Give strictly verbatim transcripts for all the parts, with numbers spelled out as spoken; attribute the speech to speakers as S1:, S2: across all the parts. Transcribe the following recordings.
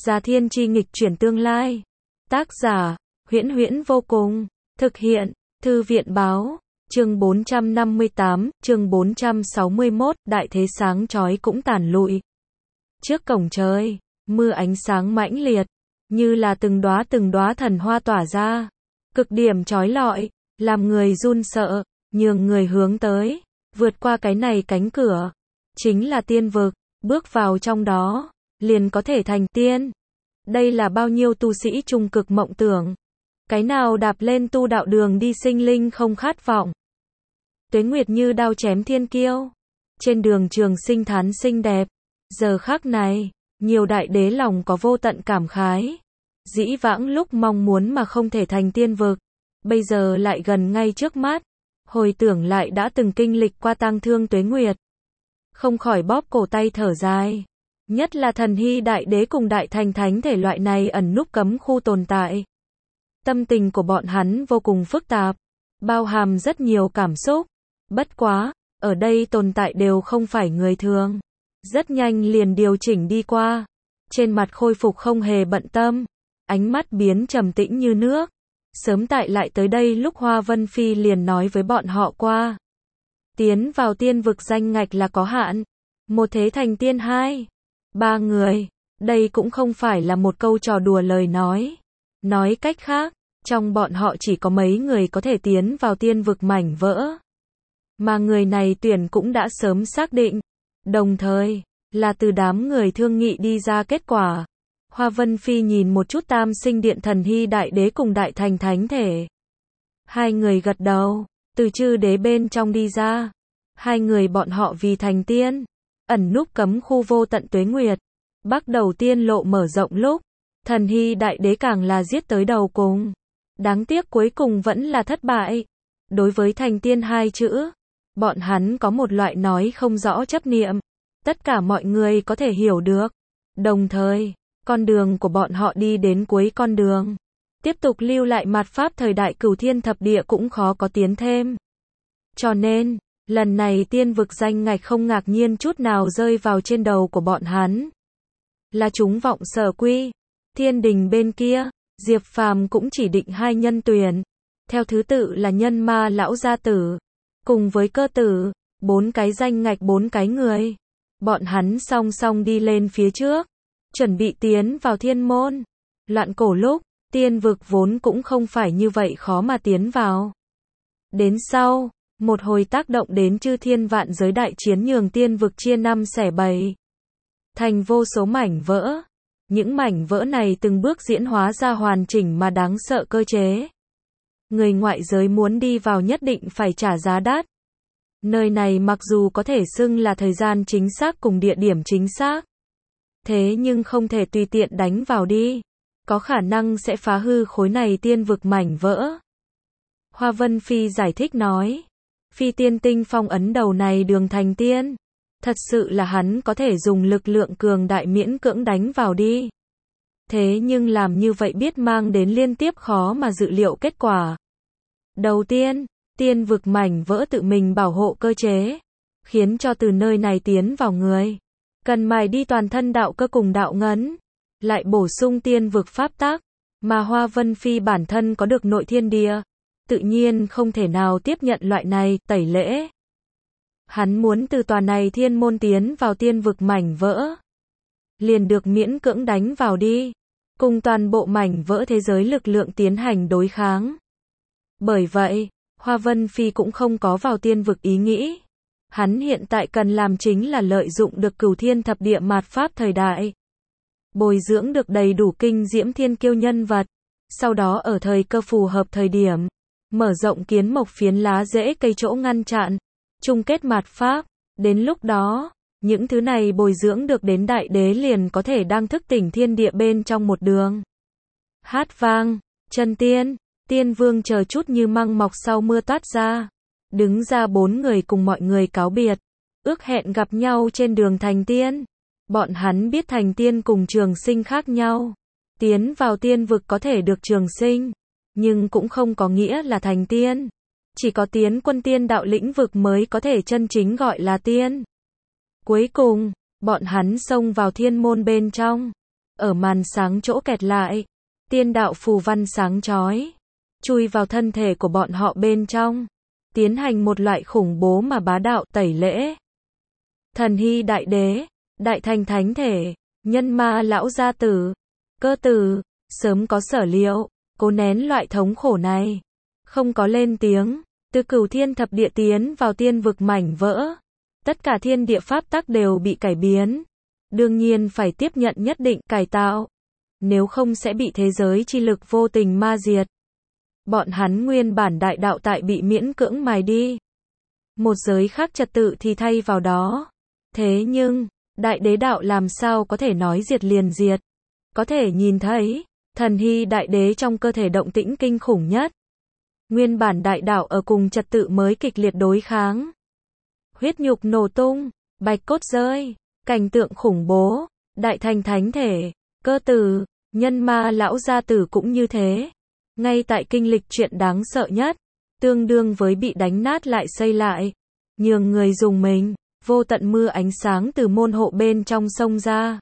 S1: Già thiên chi nghịch chuyển tương lai. Tác giả, Huyễn Huyễn vô cùng. Thực hiện, Thư viện báo. Chương bốn trăm năm mươi tám, chương bốn trăm sáu mươi mốt, đại thế sáng chói cũng tàn lụi. Trước cổng trời, mưa ánh sáng mãnh liệt, như là từng đóa từng đóa thần hoa tỏa ra, cực điểm chói lọi, làm người run sợ, nhường người hướng tới, vượt qua cái này cánh cửa, chính là tiên vực, bước vào trong đó, liền có thể thành tiên. Đây là bao nhiêu tu sĩ trung cực mộng tưởng. Cái nào đạp lên tu đạo đường đi sinh linh không khát vọng. Tuế Nguyệt như đao chém thiên kiêu. Trên đường trường sinh thán xinh đẹp. Giờ khắc này, nhiều đại đế lòng có vô tận cảm khái. Dĩ vãng lúc mong muốn mà không thể thành tiên vực. Bây giờ lại gần ngay trước mắt. Hồi tưởng lại đã từng kinh lịch qua tang thương Tuế Nguyệt. Không khỏi bóp cổ tay thở dài. Nhất là thần hy đại đế cùng đại thành thánh thể loại này ẩn núp cấm khu tồn tại. Tâm tình của bọn hắn vô cùng phức tạp, bao hàm rất nhiều cảm xúc. Bất quá, ở đây tồn tại đều không phải người thường. Rất nhanh liền điều chỉnh đi qua. Trên mặt khôi phục không hề bận tâm. Ánh mắt biến trầm tĩnh như nước. Sớm tại lại tới đây lúc Hoa Vân Phi liền nói với bọn họ qua. Tiến vào tiên vực danh ngạch là có hạn. Một thế thành tiên hai. Ba người. Đây cũng không phải là một câu trò đùa lời nói. Nói cách khác, trong bọn họ chỉ có mấy người có thể tiến vào tiên vực mảnh vỡ. Mà người này tuyển cũng đã sớm xác định. Đồng thời, là từ đám người thương nghị đi ra kết quả. Hoa Vân Phi nhìn một chút Tam Sinh Điện thần hy đại đế cùng đại thành thánh thể. Hai người gật đầu, từ chư đế bên trong đi ra. Hai người bọn họ vì thành tiên, ẩn núp cấm khu vô tận Tuế Nguyệt. Bắt đầu tiên lộ mở rộng lúc, thần hy đại đế càng là giết tới đầu cùng. Đáng tiếc cuối cùng vẫn là thất bại. Đối với thành tiên hai chữ, bọn hắn có một loại nói không rõ chấp niệm. Tất cả mọi người có thể hiểu được. Đồng thời, con đường của bọn họ đi đến cuối con đường. Tiếp tục lưu lại mạt pháp thời đại cửu thiên thập địa cũng khó có tiến thêm. Cho nên, lần này tiên vực danh ngạch không ngạc nhiên chút nào rơi vào trên đầu của bọn hắn. Là chúng vọng sở quy. Thiên đình bên kia, Diệp Phàm cũng chỉ định hai nhân tuyển. Theo thứ tự là nhân ma lão gia tử. Cùng với cơ tử. Bốn cái danh ngạch bốn cái người. Bọn hắn song song đi lên phía trước. Chuẩn bị tiến vào thiên môn. Loạn cổ lúc, tiên vực vốn cũng không phải như vậy khó mà tiến vào. Đến sau, một hồi tác động đến chư thiên vạn giới đại chiến nhường tiên vực chia năm xẻ bảy. Thành vô số mảnh vỡ. Những mảnh vỡ này từng bước diễn hóa ra hoàn chỉnh mà đáng sợ cơ chế. Người ngoại giới muốn đi vào nhất định phải trả giá đắt. Nơi này mặc dù có thể xưng là thời gian chính xác cùng địa điểm chính xác. Thế nhưng không thể tùy tiện đánh vào đi. Có khả năng sẽ phá hư khối này tiên vực mảnh vỡ. Hoa Vân Phi giải thích nói. Phi tiên tinh phong ấn đầu này đường thành tiên. Thật sự là hắn có thể dùng lực lượng cường đại miễn cưỡng đánh vào đi. Thế nhưng làm như vậy biết mang đến liên tiếp khó mà dự liệu kết quả. Đầu tiên, tiên vực mảnh vỡ tự mình bảo hộ cơ chế. Khiến cho từ nơi này tiến vào người. Cần mài đi toàn thân đạo cơ cùng đạo ngấn. Lại bổ sung tiên vực pháp tắc. Mà Hoa Vân Phi bản thân có được nội thiên địa. Tự nhiên không thể nào tiếp nhận loại này tẩy lễ. Hắn muốn từ tòa này thiên môn tiến vào tiên vực mảnh vỡ. Liền được miễn cưỡng đánh vào đi. Cùng toàn bộ mảnh vỡ thế giới lực lượng tiến hành đối kháng. Bởi vậy, Hoa Vân Phi cũng không có vào tiên vực ý nghĩ. Hắn hiện tại cần làm chính là lợi dụng được cửu thiên thập địa mạt pháp thời đại. Bồi dưỡng được đầy đủ kinh diễm thiên kiêu nhân vật. Sau đó ở thời cơ phù hợp thời điểm. Mở rộng kiến mộc phiến lá rễ cây chỗ ngăn chặn. Chung kết mạt pháp. Đến lúc đó, những thứ này bồi dưỡng được đến đại đế liền có thể đang thức tỉnh thiên địa bên trong một đường. Hát vang, chân tiên, tiên vương chờ chút như măng mọc sau mưa toát ra. Đứng ra bốn người cùng mọi người cáo biệt. Ước hẹn gặp nhau trên đường thành tiên. Bọn hắn biết thành tiên cùng trường sinh khác nhau. Tiến vào tiên vực có thể được trường sinh. Nhưng cũng không có nghĩa là thành tiên. Chỉ có tiến quân tiên đạo lĩnh vực mới có thể chân chính gọi là tiên. Cuối cùng, bọn hắn xông vào thiên môn bên trong. ở màn sáng chỗ kẹt lại. Tiên đạo phù văn sáng chói, chui vào thân thể của bọn họ bên trong, tiến hành một loại khủng bố mà bá đạo tẩy lễ. Thần hy đại đế, đại thành thánh thể, nhân ma lão gia tử, cơ tử, sớm có sở liệu, cố nén loại thống khổ này. Không có lên tiếng, từ cửu thiên thập địa tiến vào tiên vực mảnh vỡ. Tất cả thiên địa pháp tắc đều bị cải biến. Đương nhiên phải tiếp nhận nhất định cải tạo. Nếu không sẽ bị thế giới chi lực vô tình ma diệt. Bọn hắn nguyên bản đại đạo tại bị miễn cưỡng mài đi. Một giới khác trật tự thì thay vào đó. Thế nhưng, đại đế đạo làm sao có thể nói diệt liền diệt. Có thể nhìn thấy, thần hy đại đế trong cơ thể động tĩnh kinh khủng nhất. Nguyên bản đại đạo ở cùng trật tự mới kịch liệt đối kháng. Huyết nhục nổ tung, bạch cốt rơi, cảnh tượng khủng bố, đại thành thánh thể, cơ tử, nhân ma lão gia tử cũng như thế. Ngay tại kinh lịch chuyện đáng sợ nhất, tương đương với bị đánh nát lại xây lại, nhường người dùng mình, vô tận mưa ánh sáng từ môn hộ bên trong sông ra.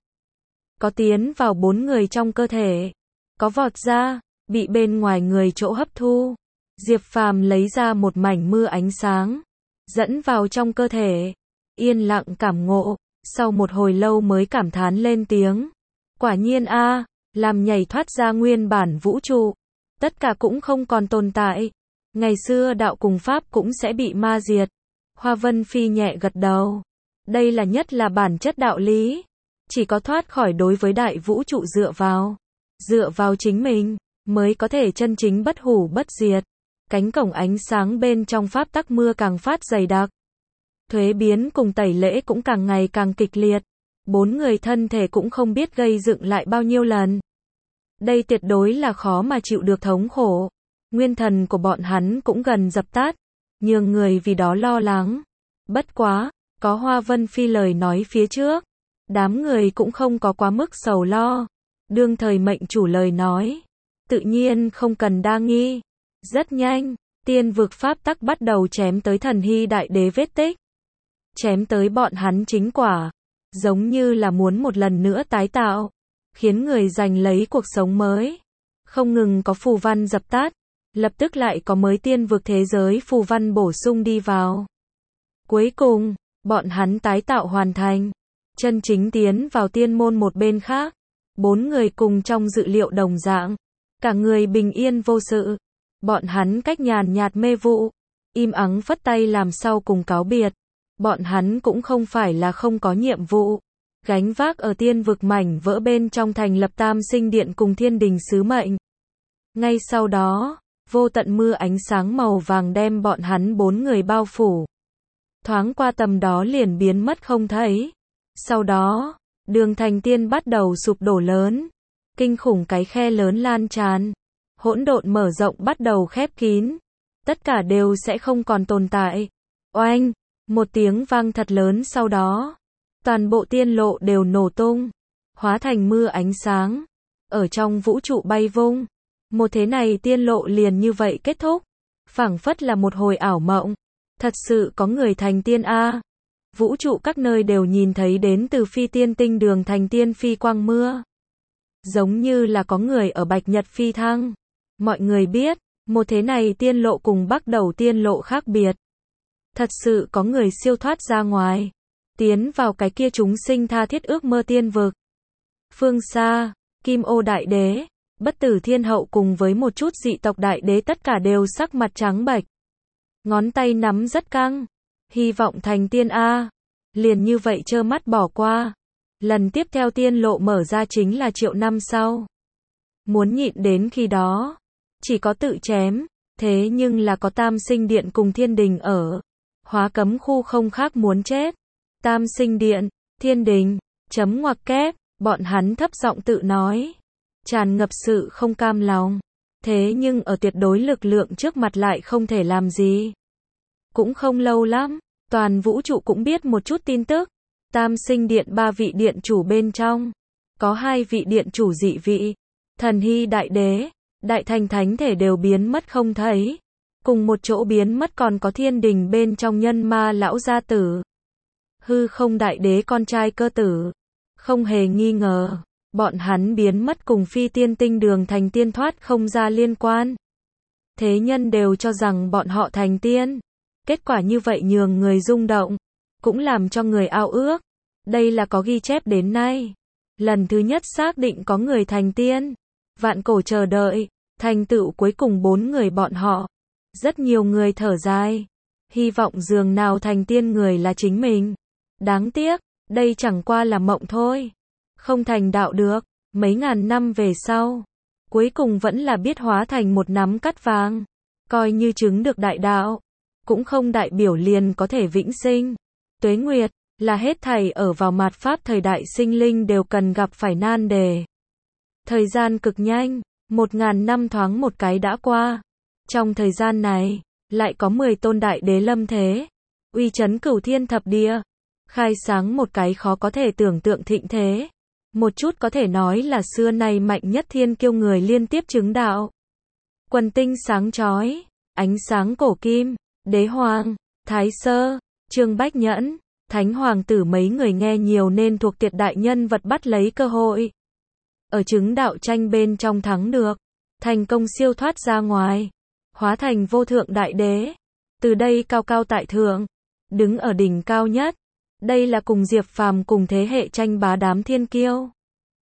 S1: Có tiến vào bốn người trong cơ thể, có vọt ra, bị bên ngoài người chỗ hấp thu. Diệp Phàm lấy ra một mảnh mưa ánh sáng, dẫn vào trong cơ thể, yên lặng cảm ngộ, sau một hồi lâu mới cảm thán lên tiếng. Quả nhiên a, làm nhảy thoát ra nguyên bản vũ trụ, tất cả cũng không còn tồn tại. Ngày xưa đạo cùng pháp cũng sẽ bị ma diệt. Hoa Vân Phi nhẹ gật đầu. Đây là nhất là bản chất đạo lý. Chỉ có thoát khỏi đối với đại vũ trụ dựa vào, dựa vào chính mình, mới có thể chân chính bất hủ bất diệt. Cánh cổng ánh sáng bên trong pháp tắc mưa càng phát dày đặc. Thuế biến cùng tẩy lễ cũng càng ngày càng kịch liệt. Bốn người thân thể cũng không biết gây dựng lại bao nhiêu lần. Đây tuyệt đối là khó mà chịu được thống khổ. Nguyên thần của bọn hắn cũng gần dập tắt. Nhường người vì đó lo lắng. Bất quá, có Hoa Vân Phi lời nói phía trước. Đám người cũng không có quá mức sầu lo. Đương thời mệnh chủ lời nói. Tự nhiên không cần đa nghi. Rất nhanh, tiên vực pháp tắc bắt đầu chém tới thần hy đại đế vết tích. Chém tới bọn hắn chính quả. Giống như là muốn một lần nữa tái tạo. Khiến người giành lấy cuộc sống mới. Không ngừng có phù văn dập tắt. Lập tức lại có mới tiên vực thế giới phù văn bổ sung đi vào. Cuối cùng, bọn hắn tái tạo hoàn thành. Chân chính tiến vào tiên môn một bên khác. Bốn người cùng trong dự liệu đồng dạng. Cả người bình yên vô sự. Bọn hắn cách nhàn nhạt mê vụ. Im ắng phất tay làm sau cùng cáo biệt. Bọn hắn cũng không phải là không có nhiệm vụ. Gánh vác ở tiên vực mảnh vỡ bên trong thành lập Tam Sinh Điện cùng Thiên Đình sứ mệnh. Ngay sau đó, vô tận mưa ánh sáng màu vàng đem bọn hắn bốn người bao phủ. Thoáng qua tầm đó liền biến mất không thấy. Sau đó, đường thành tiên bắt đầu sụp đổ lớn. Kinh khủng cái khe lớn lan tràn. Hỗn độn mở rộng bắt đầu khép kín. Tất cả đều sẽ không còn tồn tại. Oanh! Một tiếng vang thật lớn sau đó. Toàn bộ tiên lộ đều nổ tung. Hóa thành mưa ánh sáng. Ở trong vũ trụ bay vung. Một thế này tiên lộ liền như vậy kết thúc. Phảng phất là một hồi ảo mộng. Thật sự có người thành tiên a. Vũ trụ các nơi đều nhìn thấy đến từ phi tiên tinh đường thành tiên phi quang mưa. Giống như là có người ở bạch nhật phi thăng. Mọi người biết, một thế này tiên lộ cùng bắt đầu tiên lộ khác biệt. Thật sự có người siêu thoát ra ngoài. Tiến vào cái kia chúng sinh tha thiết ước mơ tiên vực. Phương xa, Kim Ô Đại Đế, Bất Tử Thiên Hậu cùng với một chút dị tộc đại đế tất cả đều sắc mặt trắng bệch. Ngón tay nắm rất căng. Hy vọng thành tiên A. Liền như vậy trơ mắt bỏ qua. Lần tiếp theo tiên lộ mở ra chính là triệu năm sau. Muốn nhịn đến khi đó. Chỉ có tự chém. Thế nhưng là có Tam Sinh Điện cùng Thiên Đình ở. Hóa cấm khu không khác muốn chết. Tam Sinh Điện, Thiên Đình, chấm ngoặc kép, bọn hắn thấp giọng tự nói. Tràn ngập sự không cam lòng. Thế nhưng ở tuyệt đối lực lượng trước mặt lại không thể làm gì. Cũng không lâu lắm, toàn vũ trụ cũng biết một chút tin tức. Tam Sinh Điện ba vị điện chủ bên trong. Có hai vị điện chủ dị vị. Thần Hy Đại Đế, Đại Thành Thánh Thể đều biến mất không thấy. Cùng một chỗ biến mất còn có Thiên Đình bên trong nhân ma lão gia tử. Hư không Đại Đế con trai cơ tử. Không hề nghi ngờ, Bọn hắn biến mất cùng phi tiên tinh đường thành tiên thoát không ra liên quan. Thế nhân đều cho rằng bọn họ thành tiên. Kết quả như vậy nhường người rung động, cũng làm cho người ao ước. Đây là có ghi chép đến nay. Lần thứ nhất xác định có người thành tiên. Vạn cổ chờ đợi, thành tựu cuối cùng bốn người bọn họ. Rất nhiều người thở dài. Hy vọng dường nào thành tiên người là chính mình. Đáng tiếc, đây chẳng qua là mộng thôi. Không thành đạo được, mấy ngàn năm về sau. Cuối cùng vẫn là biết hóa thành một nắm cát vàng. Coi như chứng được đại đạo. Cũng không đại biểu liền có thể vĩnh sinh. Tuế nguyệt, là hết thảy ở vào mạt pháp thời đại sinh linh đều cần gặp phải nan đề. Thời gian cực nhanh, một ngàn năm thoáng một cái đã qua. Trong thời gian này, lại có mười tôn đại đế lâm thế. Uy chấn cửu thiên thập địa. Khai sáng một cái khó có thể tưởng tượng thịnh thế. Một chút có thể nói là xưa nay mạnh nhất thiên kiêu người liên tiếp chứng đạo. Quần tinh sáng chói, ánh sáng cổ kim, đế hoàng, thái sơ, Trương Bách Nhẫn, thánh hoàng tử mấy người nghe nhiều nên thuộc tuyệt đại nhân vật bắt lấy cơ hội. Ở chứng đạo tranh bên trong thắng được, thành công siêu thoát ra ngoài, hóa thành vô thượng đại đế. Từ đây cao cao tại thượng, đứng ở đỉnh cao nhất. Đây là cùng Diệp Phàm cùng thế hệ tranh bá đám thiên kiêu.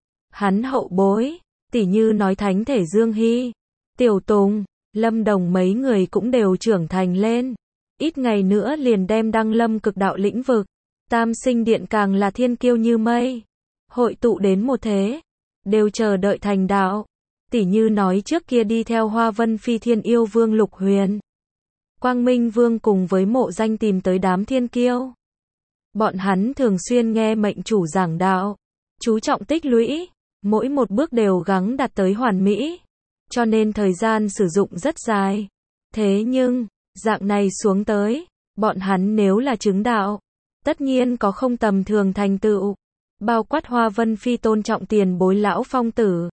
S1: Hắn hậu bối, tỉ như nói thánh thể Dương Hy, Tiểu Tùng, Lâm Đồng mấy người cũng đều trưởng thành lên. Ít ngày nữa liền đem đăng lâm cực đạo lĩnh vực. Tam sinh điện càng là thiên kiêu như mây. Hội tụ đến một thế, đều chờ đợi thành đạo. Tỉ như nói trước kia đi theo Hoa Vân Phi Thiên Yêu Vương Lục Huyền. Quang Minh Vương cùng với Mộ Danh tìm tới đám thiên kiêu. Bọn hắn thường xuyên nghe mệnh chủ giảng đạo, chú trọng tích lũy, mỗi một bước đều gắng đạt tới hoàn mỹ, cho nên thời gian sử dụng rất dài. Thế nhưng, dạng này xuống tới, bọn hắn nếu là chứng đạo, tất nhiên có không tầm thường thành tựu, bao quát Hoa Vân Phi tôn trọng tiền bối lão phong tử,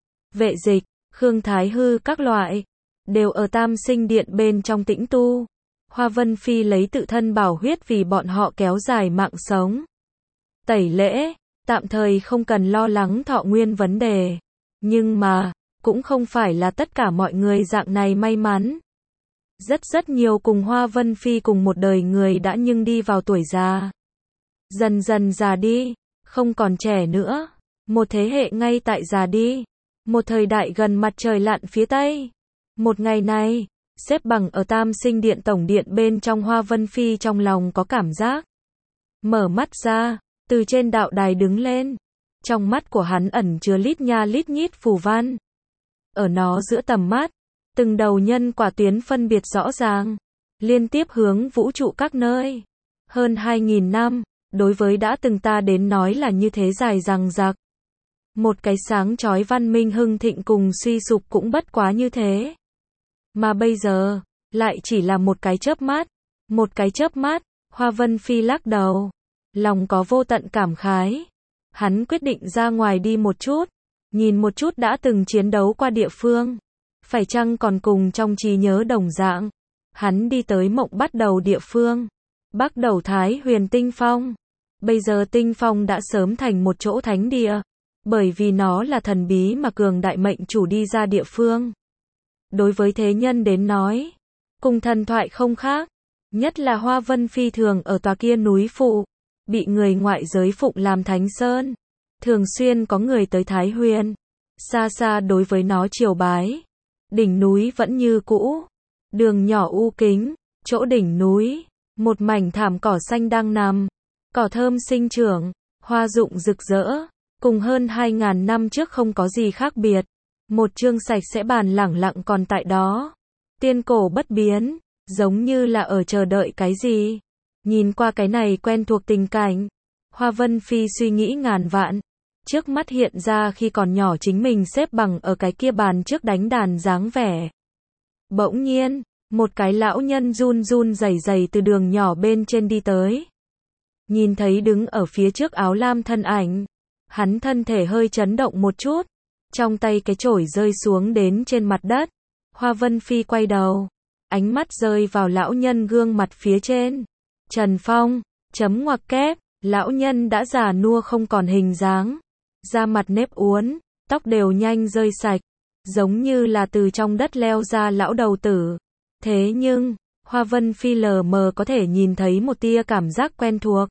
S1: Vệ Dịch, Khương Thái Hư các loại, đều ở Tam Sinh Điện bên trong tĩnh tu. Hoa Vân Phi lấy tự thân bảo huyết vì bọn họ kéo dài mạng sống. Tẩy lễ, tạm thời không cần lo lắng thọ nguyên vấn đề. Nhưng mà, cũng không phải là tất cả mọi người dạng này may mắn. Rất rất nhiều cùng Hoa Vân Phi cùng một đời người đã nhưng đi vào tuổi già. Dần dần già đi, không còn trẻ nữa. Một thế hệ ngay tại già đi. Một thời đại gần mặt trời lặn phía Tây. Một ngày này, xếp bằng ở Tam Sinh Điện tổng điện bên trong Hoa Vân Phi trong lòng có cảm giác. Mở mắt ra, từ trên đạo đài đứng lên. Trong mắt của hắn ẩn chứa lít nha lít nhít phù văn. Ở nó giữa tầm mắt, từng đầu nhân quả tuyến phân biệt rõ ràng, liên tiếp hướng vũ trụ các nơi. Hơn hai nghìn năm, đối với đã từng ta đến nói là như thế dài dằng dặc. Một cái sáng chói văn minh hưng thịnh cùng suy sụp cũng bất quá như thế. Mà bây giờ, lại chỉ là một cái chớp mắt. Một cái chớp mắt, Hoa Vân Phi lắc đầu. Lòng có vô tận cảm khái. Hắn quyết định ra ngoài đi một chút. Nhìn một chút đã từng chiến đấu qua địa phương. Phải chăng còn cùng trong trí nhớ đồng dạng. Hắn đi tới mộng bắt đầu địa phương. Bắt đầu Thái Huyền Tinh Phong. Bây giờ Tinh Phong đã sớm thành một chỗ thánh địa. Bởi vì nó là thần bí mà cường đại mệnh chủ đi ra địa phương. Đối với thế nhân đến nói, cùng thần thoại không khác, nhất là Hoa Vân Phi thường ở tòa kia núi phụ, bị người ngoại giới phụng làm thánh sơn, thường xuyên có người tới Thái Huyền, xa xa đối với nó triều bái. Đỉnh núi vẫn như cũ, đường nhỏ u kính, chỗ đỉnh núi, một mảnh thảm cỏ xanh đang nằm, cỏ thơm sinh trưởng, hoa rụng rực rỡ, cùng hơn hai ngàn năm trước không có gì khác biệt. Một chương sạch sẽ bàn lẳng lặng còn tại đó. Tiên cổ bất biến, giống như là ở chờ đợi cái gì. Nhìn qua cái này quen thuộc tình cảnh, Hoa Vân Phi suy nghĩ ngàn vạn. Trước mắt hiện ra khi còn nhỏ chính mình xếp bằng ở cái kia bàn trước đánh đàn dáng vẻ. Bỗng nhiên, một cái lão nhân run run rẩy rẩy từ đường nhỏ bên trên đi tới. Nhìn thấy đứng ở phía trước áo lam thân ảnh, hắn thân thể hơi chấn động một chút. Trong tay cái chổi rơi xuống đến trên mặt đất. Hoa Vân Phi quay đầu. Ánh mắt rơi vào lão nhân gương mặt phía trên. Trần Phong, chấm ngoặc kép, lão nhân đã già nua không còn hình dáng. da mặt nếp uốn, tóc đều nhanh rơi sạch, giống như là từ trong đất leo ra lão đầu tử. Thế nhưng, Hoa Vân Phi lờ mờ có thể nhìn thấy một tia cảm giác quen thuộc.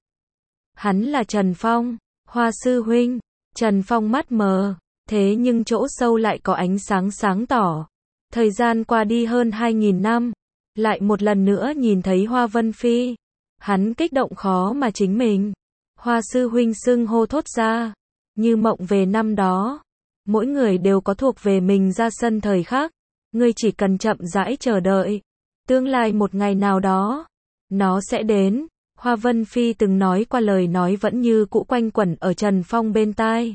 S1: Hắn là Trần Phong, Hoa sư huynh. Trần Phong mắt mờ, thế nhưng chỗ sâu lại có ánh sáng sáng tỏ. Thời gian qua đi hơn hai nghìn năm, lại một lần nữa nhìn thấy Hoa Vân Phi. Hắn kích động khó mà chính mình. Hoa sư huynh xưng hô thốt ra, như mộng về năm đó. Mỗi người đều có thuộc về mình ra sân thời khắc. Ngươi chỉ cần chậm rãi chờ đợi. Tương lai một ngày nào đó, nó sẽ đến. Hoa Vân Phi từng nói qua lời nói vẫn như cũ quanh quẩn ở Trần Phong bên tai.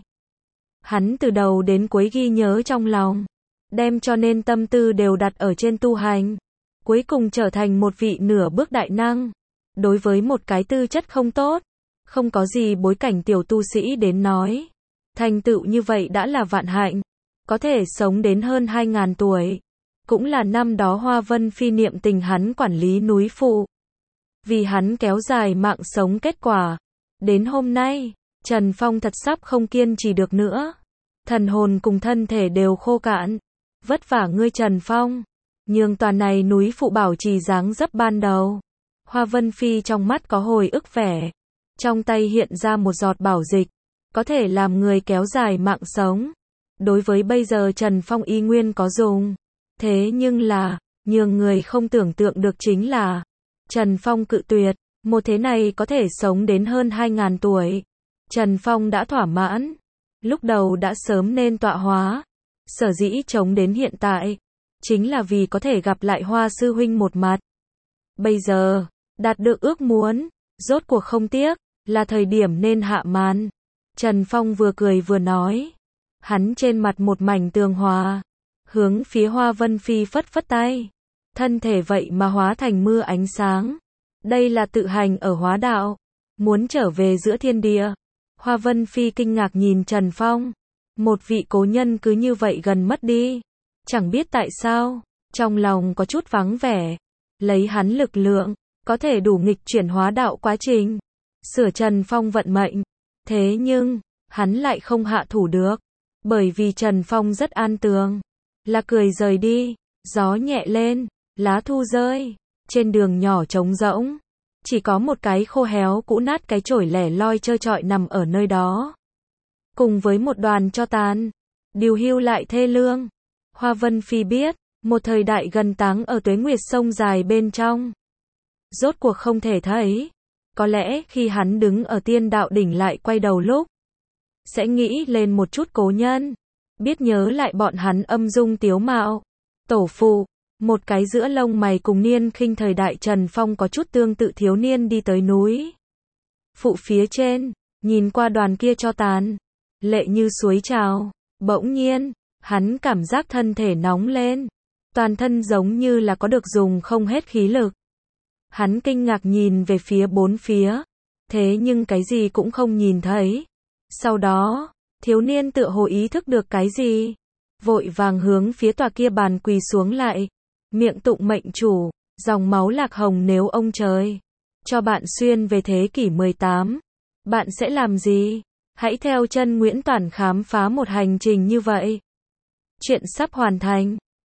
S1: Hắn từ đầu đến cuối ghi nhớ trong lòng, đem cho nên tâm tư đều đặt ở trên tu hành. Cuối cùng trở thành một vị nửa bước đại năng. Đối với một cái tư chất không tốt, không có gì bối cảnh tiểu tu sĩ đến nói. Thành tựu như vậy đã là vạn hạnh, có thể sống đến hơn hai ngàn tuổi. Cũng là năm đó Hoa Vân Phi niệm tình hắn quản lý núi phụ. Vì hắn kéo dài mạng sống kết quả. Đến hôm nay, Trần Phong thật sắp không kiên trì được nữa. Thần hồn cùng thân thể đều khô cạn. Vất vả ngươi Trần Phong. Nhường toàn này núi phụ bảo trì dáng dấp ban đầu. Hoa Vân Phi trong mắt có hồi ức vẻ. Trong tay hiện ra một giọt bảo dịch. Có thể làm người kéo dài mạng sống. Đối với bây giờ Trần Phong y nguyên có dùng. Thế nhưng là, nhường người không tưởng tượng được chính là Trần Phong cự tuyệt, một thế này có thể sống đến hơn hai ngàn tuổi. Trần Phong đã thỏa mãn, lúc đầu đã sớm nên tọa hóa. Sở dĩ chống đến hiện tại, chính là vì có thể gặp lại Hoa sư huynh một mặt. Bây giờ, đạt được ước muốn, rốt cuộc không tiếc, là thời điểm nên hạ màn. Trần Phong vừa cười vừa nói, hắn trên mặt một mảnh tường hòa, hướng phía Hoa Vân Phi phất phất tay. Thân thể vậy mà hóa thành mưa ánh sáng. Đây là tự hành ở hóa đạo, muốn trở về giữa thiên địa. Hoa Vân Phi kinh ngạc nhìn Trần Phong. Một vị cố nhân cứ như vậy gần mất đi. Chẳng biết tại sao, trong lòng có chút vắng vẻ. Lấy hắn lực lượng, có thể đủ nghịch chuyển hóa đạo quá trình. Sửa Trần Phong vận mệnh. Thế nhưng, hắn lại không hạ thủ được. Bởi vì Trần Phong rất an tường. Là cười rời đi, gió nhẹ lên, lá thu rơi. Trên đường nhỏ trống rỗng. Chỉ có một cái khô héo cũ nát cái chổi lẻ loi trơ trọi nằm ở nơi đó. Cùng với một đoàn tro tàn. Điều hưu lại thê lương. Hoa Vân Phi biết, một thời đại gần táng ở tuế nguyệt sông dài bên trong. Rốt cuộc không thể thấy. Có lẽ khi hắn đứng ở tiên đạo đỉnh lại quay đầu lúc, sẽ nghĩ lên một chút cố nhân. Biết nhớ lại bọn hắn âm dung tiếu mạo. Tổ phụ, một cái giữa lông mày cùng niên khinh thời đại Trần Phong có chút tương tự thiếu niên đi tới núi phụ phía trên, nhìn qua đoàn kia cho tàn, lệ như suối trào. Bỗng nhiên, hắn cảm giác thân thể nóng lên, toàn thân giống như là có được dùng không hết khí lực. Hắn kinh ngạc nhìn về phía bốn phía, thế nhưng cái gì cũng không nhìn thấy. Sau đó, thiếu niên tựa hồ ý thức được cái gì, vội vàng hướng phía tòa kia bàn quỳ xuống lại, miệng tụng mệnh chủ, dòng máu lạc hồng nếu ông trời cho bạn xuyên về thế kỷ mười tám, bạn sẽ làm gì? Hãy theo chân Nguyễn Toản khám phá một hành trình như vậy. Chuyện sắp hoàn thành.